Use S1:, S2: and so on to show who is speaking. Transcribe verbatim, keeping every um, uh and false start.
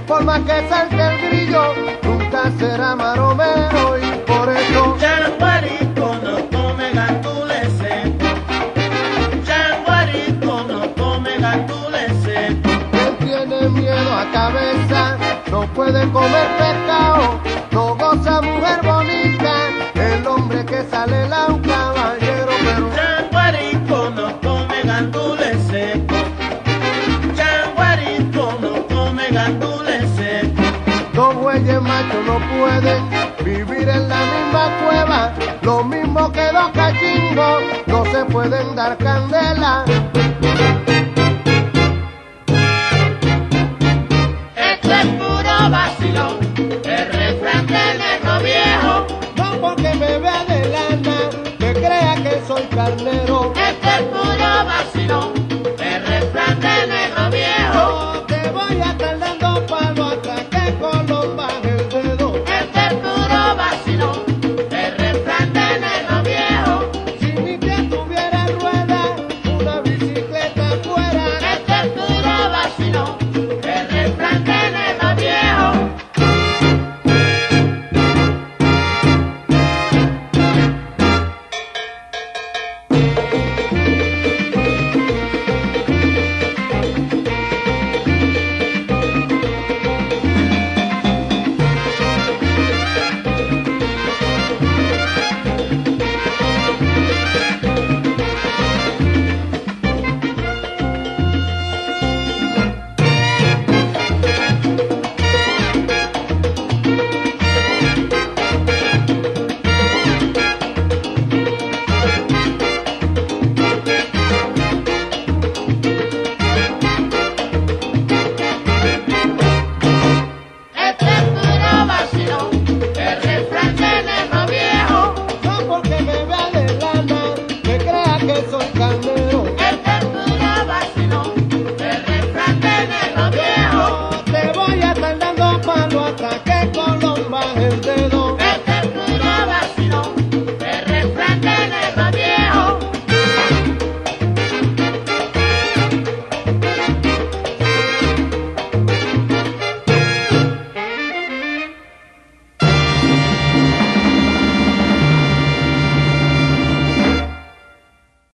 S1: por más que salte el grillo, nunca será maromero y por eso
S2: Changuarito no come gandules secos. Changuarito no come gandules secos.
S1: quien tiene miedo a cabeza no puede comer pescado, no goza mujer bonita, el hombre que sale la un caballero, pero
S2: Changuarito no come gandules secos. Changuarito no come gandules secos.
S1: dos bueyes machos no pueden vivir en la misma cueva, lo mismo que dos cachimbos no se pueden dar candela.
S2: Esto es puro vacilón, el refrán del negro viejo.
S1: No porque me vea de lana, que crea que soy carnero.